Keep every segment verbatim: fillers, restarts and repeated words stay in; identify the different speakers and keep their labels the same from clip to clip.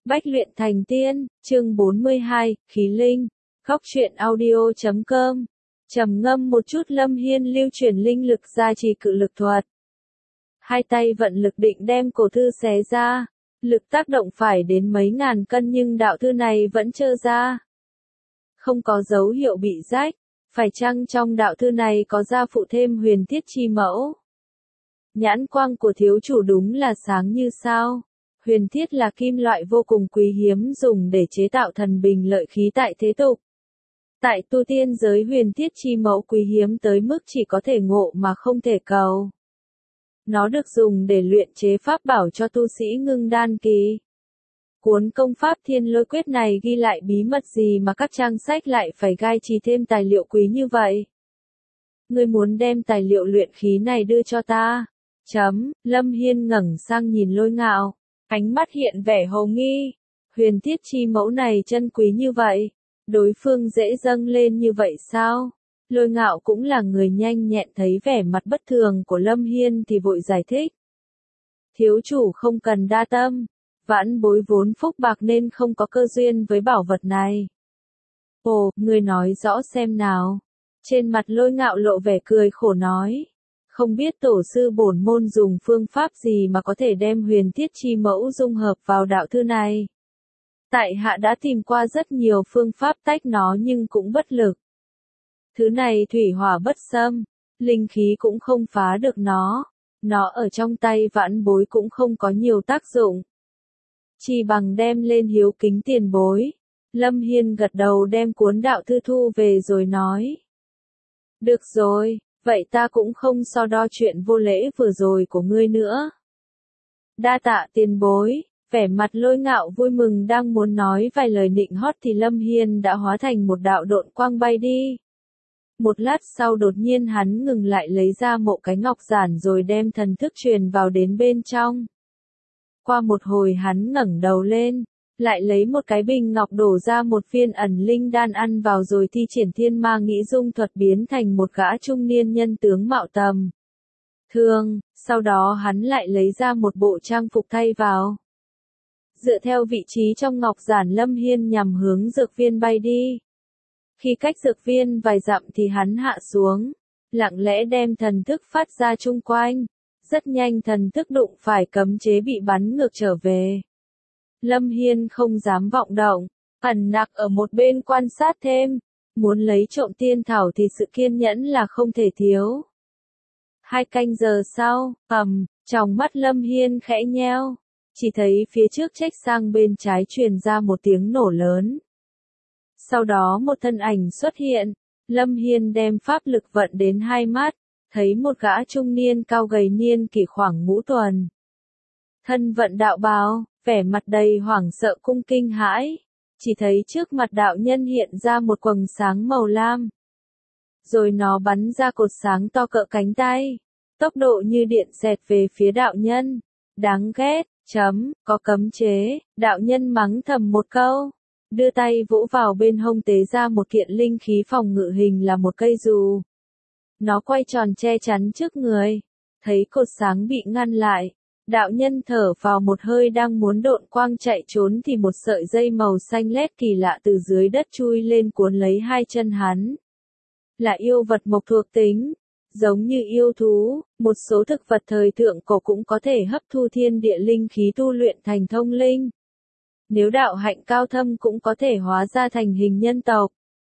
Speaker 1: Bách luyện thành tiên, chương bốn mươi hai, khí linh, khóc truyện audio chấm com. Trầm ngâm một chút Lâm Hiên lưu chuyển linh lực ra trì cự lực thuật. Hai tay vận lực định đem cổ thư xé ra, lực tác động phải đến mấy ngàn cân nhưng đạo thư này vẫn trơ ra. Không có dấu hiệu bị rách, phải chăng trong đạo thư này có gia phụ thêm huyền thiết chi mẫu? Nhãn quang của thiếu chủ đúng là sáng như sao. Huyền thiết là kim loại vô cùng quý hiếm dùng để chế tạo thần bình lợi khí tại thế tục. Tại tu tiên giới huyền thiết chi mẫu quý hiếm tới mức chỉ có thể ngộ mà không thể cầu. Nó được dùng để luyện chế pháp bảo cho tu sĩ ngưng đan kỳ. Cuốn công pháp thiên lôi quyết này ghi lại bí mật gì mà các trang sách lại phải gai chì thêm tài liệu quý như vậy? Ngươi muốn đem tài liệu luyện khí này đưa cho ta? Chấm, Lâm Hiên ngẩng sang nhìn Lôi Ngạo. Ánh mắt hiện vẻ hồ nghi, huyền thiết chi mẫu này chân quý như vậy, đối phương dễ dâng lên như vậy sao? Lôi Ngạo cũng là người nhanh nhẹn thấy vẻ mặt bất thường của Lâm Hiên thì vội giải thích. Thiếu chủ không cần đa tâm, vãn bối vốn phúc bạc nên không có cơ duyên với bảo vật này. Ồ, người nói rõ xem nào. Trên mặt Lôi Ngạo lộ vẻ cười khổ nói. Không biết tổ sư bổn môn dùng phương pháp gì mà có thể đem huyền thiết chi mẫu dung hợp vào đạo thư này. Tại hạ đã tìm qua rất nhiều phương pháp tách nó nhưng cũng bất lực. Thứ này thủy hỏa bất xâm, linh khí cũng không phá được nó, nó ở trong tay vãn bối cũng không có nhiều tác dụng. Chỉ bằng đem lên hiếu kính tiền bối. Lâm Hiên gật đầu đem cuốn đạo thư thu về rồi nói. Được rồi. Vậy ta cũng không so đo chuyện vô lễ vừa rồi của ngươi nữa. Đa tạ tiền bối, vẻ mặt Lôi Ngạo vui mừng đang muốn nói vài lời nịnh hót thì Lâm Hiên đã hóa thành một đạo độn quang bay đi. Một lát sau đột nhiên hắn ngừng lại lấy ra một cái ngọc giản rồi đem thần thức truyền vào đến bên trong. Qua một hồi hắn ngẩng đầu lên, lại lấy một cái bình ngọc đổ ra một viên ẩn linh đan ăn vào rồi thi triển thiên ma nghĩ dung thuật biến thành một gã trung niên nhân tướng mạo tầm thường, sau đó hắn lại lấy ra một bộ trang phục thay vào. Dựa theo vị trí trong ngọc giản Lâm Hiên nhằm hướng dược viên bay đi. Khi cách dược viên vài dặm thì hắn hạ xuống, lặng lẽ đem thần thức phát ra chung quanh, rất nhanh thần thức đụng phải cấm chế bị bắn ngược trở về. Lâm Hiên không dám vọng động, ẩn nặc ở một bên quan sát thêm, muốn lấy trộm tiên thảo thì sự kiên nhẫn là không thể thiếu. Hai canh giờ sau, ầm, trong mắt Lâm Hiên khẽ nheo, chỉ thấy phía trước trách sang bên trái truyền ra một tiếng nổ lớn. Sau đó một thân ảnh xuất hiện, Lâm Hiên đem pháp lực vận đến hai mắt, thấy một gã trung niên cao gầy niên kỷ khoảng ngũ tuần. Thân vận đạo bào, vẻ mặt đầy hoảng sợ cung kinh hãi, chỉ thấy trước mặt đạo nhân hiện ra một quầng sáng màu lam. Rồi nó bắn ra cột sáng to cỡ cánh tay, tốc độ như điện xẹt về phía đạo nhân. Đáng ghét, chấm, có cấm chế, đạo nhân mắng thầm một câu, đưa tay vỗ vào bên hông tế ra một kiện linh khí phòng ngự hình là một cây dù. Nó quay tròn che chắn trước người, thấy cột sáng bị ngăn lại. Đạo nhân thở vào một hơi đang muốn độn quang chạy trốn thì một sợi dây màu xanh lét kỳ lạ từ dưới đất chui lên cuốn lấy hai chân hắn. Là yêu vật mộc thuộc tính, giống như yêu thú, một số thực vật thời thượng cổ cũng có thể hấp thu thiên địa linh khí tu luyện thành thông linh. Nếu đạo hạnh cao thâm cũng có thể hóa ra thành hình nhân tộc.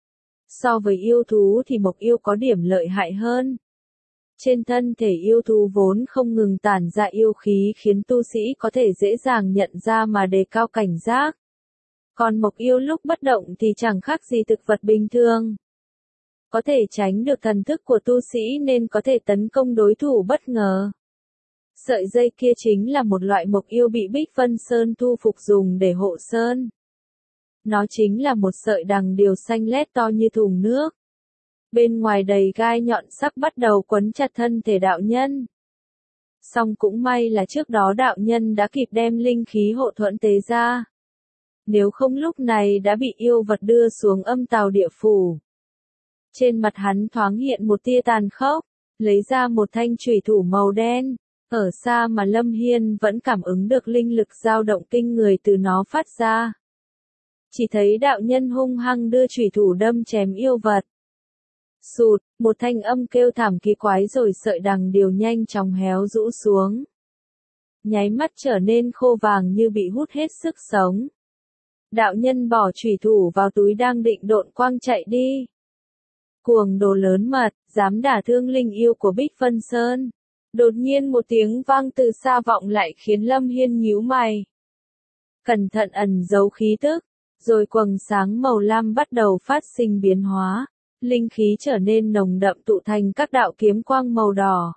Speaker 1: So với yêu thú thì mộc yêu có điểm lợi hại hơn. Trên thân thể yêu thú vốn không ngừng tản ra yêu khí khiến tu sĩ có thể dễ dàng nhận ra mà đề cao cảnh giác. Còn mộc yêu lúc bất động thì chẳng khác gì thực vật bình thường. Có thể tránh được thần thức của tu sĩ nên có thể tấn công đối thủ bất ngờ. Sợi dây kia chính là một loại mộc yêu bị Bích Vân Sơn thu phục dùng để hộ sơn. Nó chính là một sợi đằng điều xanh lét to như thùng nước. Bên ngoài đầy gai nhọn sắc bắt đầu quấn chặt thân thể đạo nhân. Song cũng may là trước đó đạo nhân đã kịp đem linh khí hộ thuẫn tế ra. Nếu không lúc này đã bị yêu vật đưa xuống âm tào địa phủ. Trên mặt hắn thoáng hiện một tia tàn khốc, lấy ra một thanh chủy thủ màu đen, Ở xa mà Lâm Hiên vẫn cảm ứng được linh lực dao động kinh người từ nó phát ra. Chỉ thấy đạo nhân hung hăng đưa chủy thủ đâm chém yêu vật. Sụt, một thanh âm kêu thảm kỳ quái rồi sợi đằng điều nhanh chóng héo rũ xuống. Nháy mắt trở nên khô vàng như bị hút hết sức sống. Đạo nhân bỏ chủy thủ vào túi đang định độn quang chạy đi. Cuồng đồ lớn mật, dám đả thương linh yêu của Bích Vân Sơn. Đột nhiên một tiếng vang từ xa vọng lại khiến Lâm Hiên nhíu mày. Cẩn thận ẩn giấu khí tức, rồi quầng sáng màu lam bắt đầu phát sinh biến hóa. Linh khí trở nên nồng đậm tụ thành các đạo kiếm quang màu đỏ,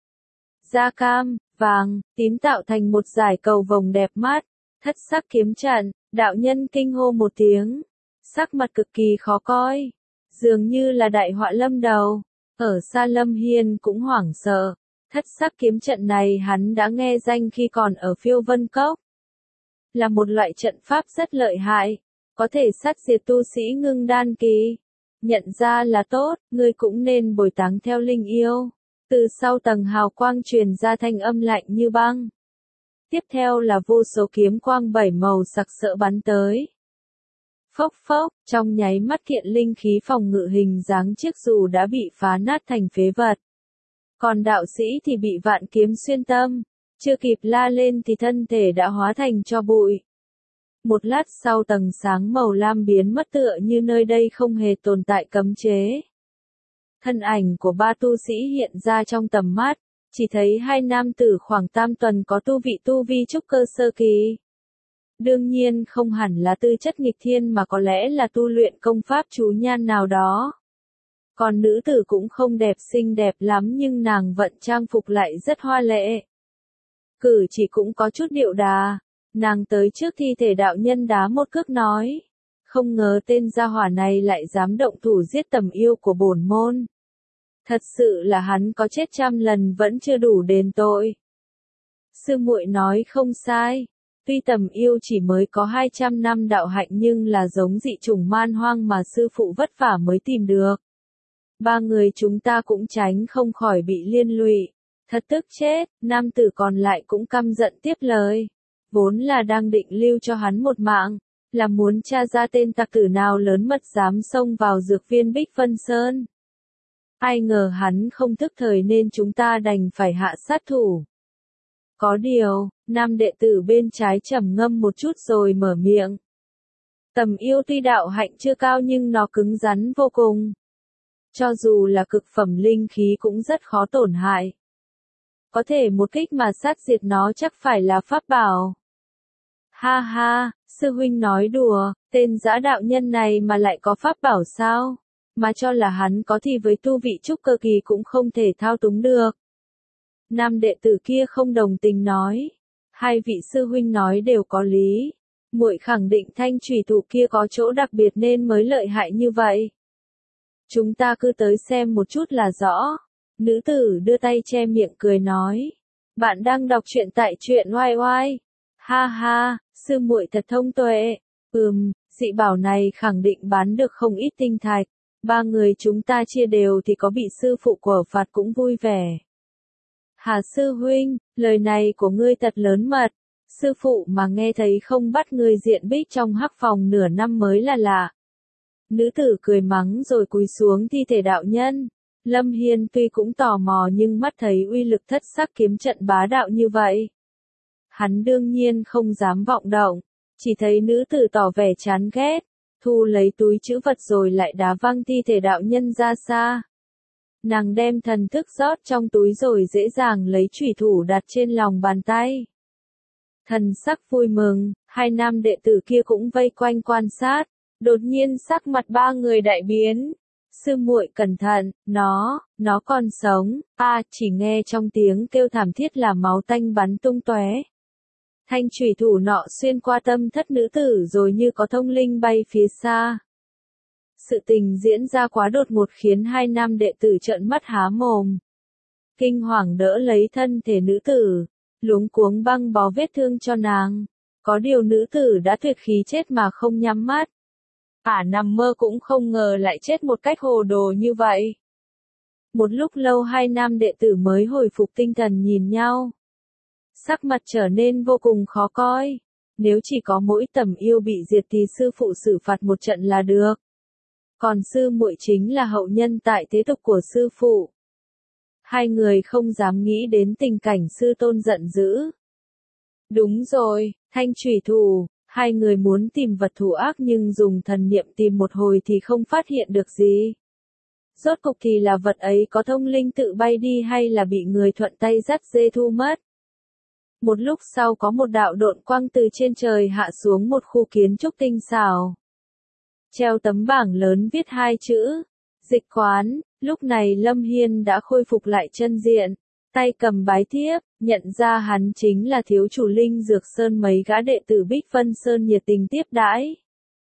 Speaker 1: da cam, vàng, tím tạo thành một dải cầu vồng đẹp mắt. Thất sắc kiếm trận, đạo nhân kinh hô một tiếng, sắc mặt cực kỳ khó coi, dường như là đại họa lâm đầu. Ở xa Lâm Hiên cũng hoảng sợ, thất sắc kiếm trận này hắn đã nghe danh khi còn ở Phiêu Vân Cốc. Là một loại trận pháp rất lợi hại, có thể sát diệt tu sĩ ngưng đan kỳ. Nhận ra là tốt, ngươi cũng nên bồi táng theo linh yêu. Từ sau tầng hào quang truyền ra thanh âm lạnh như băng. Tiếp theo là vô số kiếm quang bảy màu sặc sỡ bắn tới. Phốc phốc, trong nháy mắt kiện linh khí phòng ngự hình dáng chiếc dù đã bị phá nát thành phế vật. Còn đạo sĩ thì bị vạn kiếm xuyên tâm, chưa kịp la lên thì thân thể đã hóa thành tro bụi. Một lát sau tầng sáng màu lam biến mất tựa như nơi đây không hề tồn tại cấm chế. Thân ảnh của ba tu sĩ hiện ra trong tầm mắt, chỉ thấy hai nam tử khoảng tam tuần có tu vị tu vi trúc cơ sơ kỳ. Đương nhiên không hẳn là tư chất nghịch thiên mà có lẽ là tu luyện công pháp chú nhan nào đó. Còn nữ tử cũng không đẹp xinh đẹp lắm nhưng nàng vận trang phục lại rất hoa lệ. Cử chỉ cũng có chút điệu đà. Nàng tới trước thi thể đạo nhân đá một cước nói. Không ngờ tên gia hỏa này lại dám động thủ giết tầm yêu của bổn môn. Thật sự là hắn có chết trăm lần vẫn chưa đủ đền tội. Sư muội nói không sai. Tuy tầm yêu chỉ mới có hai trăm năm đạo hạnh nhưng là giống dị chủng man hoang mà sư phụ vất vả mới tìm được. Ba người chúng ta cũng tránh không khỏi bị liên lụy. Thật tức chết, nam tử còn lại cũng căm giận tiếp lời. Vốn là đang định lưu cho hắn một mạng, là muốn tra ra tên tặc tử nào lớn mật dám xông vào dược viên Bích Vân Sơn. Ai ngờ hắn không thức thời nên chúng ta đành phải hạ sát thủ. Có điều, nam đệ tử bên trái trầm ngâm một chút rồi mở miệng. Tầm yêu tuy đạo hạnh chưa cao nhưng nó cứng rắn vô cùng. Cho dù là cực phẩm linh khí cũng rất khó tổn hại. Có thể một kích mà sát diệt nó chắc phải là pháp bảo. Ha ha, sư huynh nói đùa, tên dã đạo nhân này mà lại có pháp bảo sao? Mà cho là hắn có thì với tu vị trúc cơ kỳ cũng không thể thao túng được. Nam đệ tử kia không đồng tình nói. Hai vị sư huynh nói đều có lý. Muội khẳng định thanh chủy thủ kia có chỗ đặc biệt nên mới lợi hại như vậy. Chúng ta cứ tới xem một chút là rõ. Nữ tử đưa tay che miệng cười nói. Bạn đang đọc truyện tại truyện oai oai. Ha ha, sư muội thật thông tuệ. Ừm, dị bảo này khẳng định bán được không ít tinh thạch. Ba người chúng ta chia đều thì có bị sư phụ của phạt cũng vui vẻ. Hà sư huynh, lời này của ngươi thật lớn mật. Sư phụ mà nghe thấy không bắt người diện bích trong hắc phòng nửa năm mới là lạ. Nữ tử cười mắng rồi cúi xuống thi thể đạo nhân. Lâm Hiên tuy cũng tò mò nhưng mắt thấy uy lực thất sắc kiếm trận bá đạo như vậy. Hắn đương nhiên không dám vọng động, chỉ thấy nữ tử tỏ vẻ chán ghét, thu lấy túi trữ vật rồi lại đá văng thi thể đạo nhân ra xa. Nàng đem thần thức rót trong túi rồi dễ dàng lấy chủy thủ đặt trên lòng bàn tay. Thần sắc vui mừng, hai nam đệ tử kia cũng vây quanh quan sát, đột nhiên sắc mặt ba người đại biến. Sư muội cẩn thận, nó, nó còn sống, a à, chỉ nghe trong tiếng kêu thảm thiết là máu tanh bắn tung tóe. Thanh chủy thủ nọ xuyên qua tâm thất nữ tử rồi như có thông linh bay phía xa. Sự tình diễn ra quá đột ngột khiến hai nam đệ tử trợn mắt há mồm. Kinh hoàng đỡ lấy thân thể nữ tử, luống cuống băng bó vết thương cho nàng. Có điều nữ tử đã tuyệt khí chết mà không nhắm mắt. Ả nằm mơ cũng không ngờ lại chết một cách hồ đồ như vậy. Một lúc lâu hai nam đệ tử mới hồi phục tinh thần nhìn nhau. sắc mặt trở nên vô cùng khó coi. Nếu chỉ có mỗi tầm yêu bị diệt thì sư phụ xử phạt một trận là được. Còn sư muội chính là hậu nhân tại thế tục của sư phụ. Hai người không dám nghĩ đến tình cảnh sư tôn giận dữ. Đúng rồi, thanh chủy thủ, hai người muốn tìm vật thủ ác nhưng dùng thần niệm tìm một hồi thì không phát hiện được gì. Rốt cục thì là vật ấy có thông linh tự bay đi hay là bị người thuận tay dắt dê thu mất. Một lúc sau có một đạo độn quang từ trên trời hạ xuống một khu kiến trúc tinh xảo. Treo tấm bảng lớn viết hai chữ, dịch quán, lúc này Lâm Hiên đã khôi phục lại chân diện, tay cầm bái thiếp, nhận ra hắn chính là thiếu chủ Linh Dược Sơn, mấy gã đệ tử Bích Vân Sơn nhiệt tình tiếp đãi.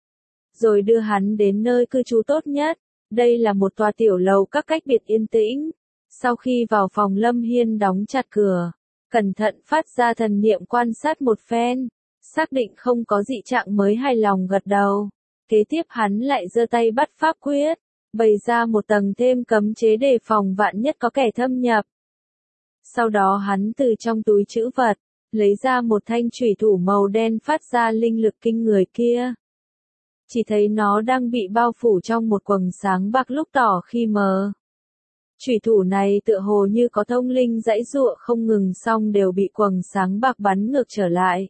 Speaker 1: Rồi đưa hắn đến nơi cư trú tốt nhất, đây là một tòa tiểu lầu các cách biệt yên tĩnh. Sau khi vào phòng Lâm Hiên đóng chặt cửa, cẩn thận phát ra thần niệm quan sát một phen, xác định không có dị trạng mới hài lòng gật đầu. Kế tiếp hắn lại giơ tay bắt pháp quyết, bày ra một tầng thêm cấm chế đề phòng vạn nhất có kẻ thâm nhập. Sau đó hắn từ trong túi trữ vật, lấy ra một thanh chủy thủ màu đen phát ra linh lực kinh người kia. Chỉ thấy nó đang bị bao phủ trong một quầng sáng bạc lúc tỏ khi mờ. Chủy thủ này tựa hồ như có thông linh giãy giụa không ngừng xong đều bị quầng sáng bạc bắn ngược trở lại.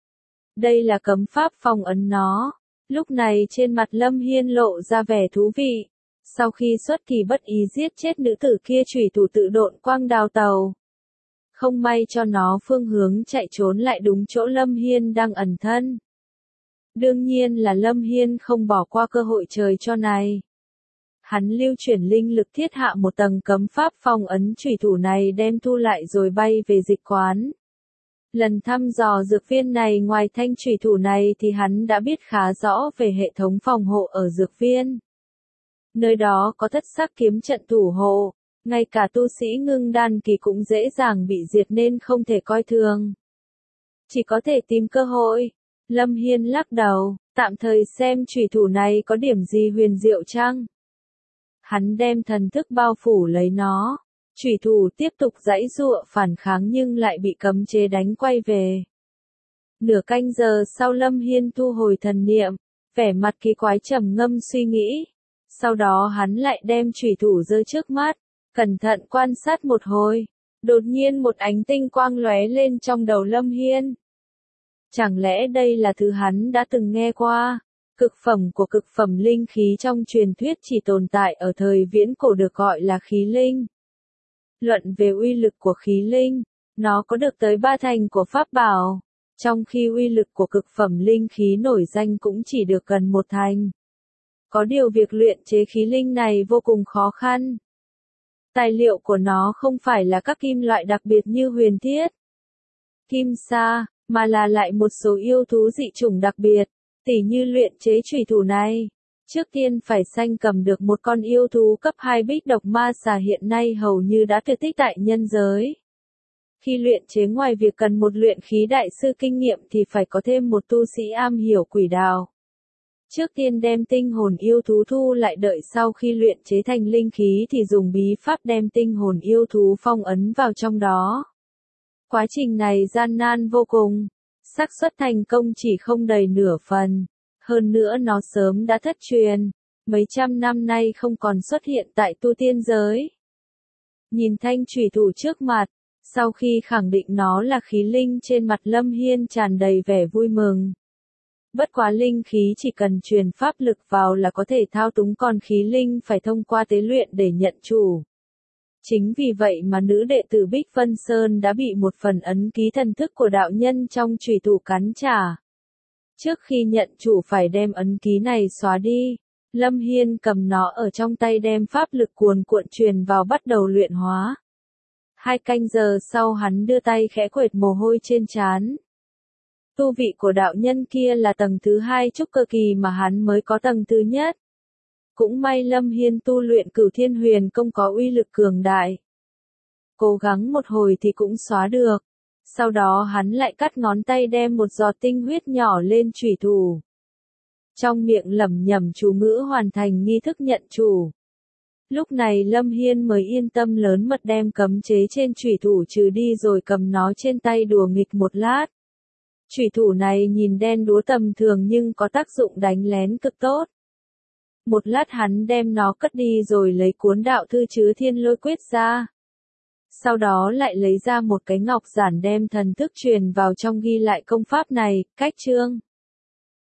Speaker 1: Đây là cấm pháp phong ấn nó. Lúc này trên mặt Lâm Hiên lộ ra vẻ thú vị. Sau khi xuất kỳ bất ý giết chết nữ tử kia, chủy thủ tự độn quang đào tàu. Không may cho nó phương hướng chạy trốn lại đúng chỗ Lâm Hiên đang ẩn thân. Đương nhiên là Lâm Hiên không bỏ qua cơ hội trời cho này. Hắn lưu chuyển linh lực thiết hạ một tầng cấm pháp phong ấn chủy thủ này, đem thu lại rồi bay về dịch quán. Lần thăm dò dược viên này, ngoài thanh chủy thủ này thì hắn đã biết khá rõ về hệ thống phòng hộ ở dược viên. Nơi đó có thất sắc kiếm trận thủ hộ, ngay cả tu sĩ ngưng đan kỳ cũng dễ dàng bị diệt nên không thể coi thường. Chỉ có thể tìm cơ hội. Lâm Hiên lắc đầu, tạm thời xem chủy thủ này có điểm gì huyền diệu chăng? Hắn đem thần thức bao phủ lấy nó. Chủy thủ tiếp tục giãy giụa phản kháng nhưng lại bị cấm chế đánh quay về. Nửa canh giờ sau Lâm Hiên thu hồi thần niệm, vẻ mặt kỳ quái trầm ngâm suy nghĩ. Sau đó hắn lại đem chủy thủ giơ trước mắt, cẩn thận quan sát một hồi. Đột nhiên một ánh tinh quang lóe lên trong đầu Lâm Hiên. Chẳng lẽ đây là thứ hắn đã từng nghe qua? Cực phẩm của cực phẩm linh khí trong truyền thuyết chỉ tồn tại ở thời viễn cổ được gọi là khí linh. Luận về uy lực của khí linh, nó có được tới ba thành của pháp bảo, trong khi uy lực của cực phẩm linh khí nổi danh cũng chỉ được gần một thành. Có điều việc luyện chế khí linh này vô cùng khó khăn. Tài liệu của nó không phải là các kim loại đặc biệt như huyền thiết, kim sa, mà là lại một số yêu thú dị chủng đặc biệt, tỉ như luyện chế chủy thủ này. Trước tiên phải sanh cầm được một con yêu thú cấp hai bích độc ma xà hiện nay hầu như đã tuyệt tích tại nhân giới. Khi luyện chế ngoài việc cần một luyện khí đại sư kinh nghiệm thì phải có thêm một tu sĩ am hiểu quỷ đạo. Trước tiên đem tinh hồn yêu thú thu lại, đợi sau khi luyện chế thành linh khí thì dùng bí pháp đem tinh hồn yêu thú phong ấn vào trong đó. Quá trình này gian nan vô cùng, xác suất thành công chỉ không đầy nửa phần. Hơn nữa nó sớm đã thất truyền, mấy trăm năm nay không còn xuất hiện tại tu tiên giới. Nhìn thanh chủy thủ trước mặt, sau khi khẳng định nó là khí linh, trên mặt Lâm Hiên tràn đầy vẻ vui mừng. Bất quá linh khí chỉ cần truyền pháp lực vào là có thể thao túng, còn khí linh phải thông qua tế luyện để nhận chủ. Chính vì vậy mà nữ đệ tử Bích Vân Sơn đã bị một phần ấn ký thần thức của đạo nhân trong chủy thủ cắn trả. Trước khi nhận chủ phải đem ấn ký này xóa đi. Lâm Hiên cầm nó ở trong tay, đem pháp lực cuồn cuộn truyền vào bắt đầu luyện hóa. Hai canh giờ sau hắn đưa tay khẽ quệt mồ hôi trên trán. Tu vị của đạo nhân kia là tầng thứ hai trúc cơ kỳ mà hắn mới có tầng thứ nhất. Cũng may Lâm Hiên tu luyện Cửu Thiên Huyền Công có uy lực cường đại. Cố gắng một hồi thì cũng xóa được. Sau đó hắn lại cắt ngón tay, đem một giọt tinh huyết nhỏ lên chủy thủ. Trong miệng lẩm nhẩm chú ngữ hoàn thành nghi thức nhận chủ. Lúc này Lâm Hiên mới yên tâm lớn mật đem cấm chế trên chủy thủ trừ đi rồi cầm nó trên tay đùa nghịch một lát. Chủy thủ này nhìn đen đúa tầm thường nhưng có tác dụng đánh lén cực tốt. Một lát hắn đem nó cất đi rồi lấy cuốn đạo thư chứa thiên lôi quyết ra. Sau đó lại lấy ra một cái ngọc giản đem thần thức truyền vào trong ghi lại công pháp này, cách chương.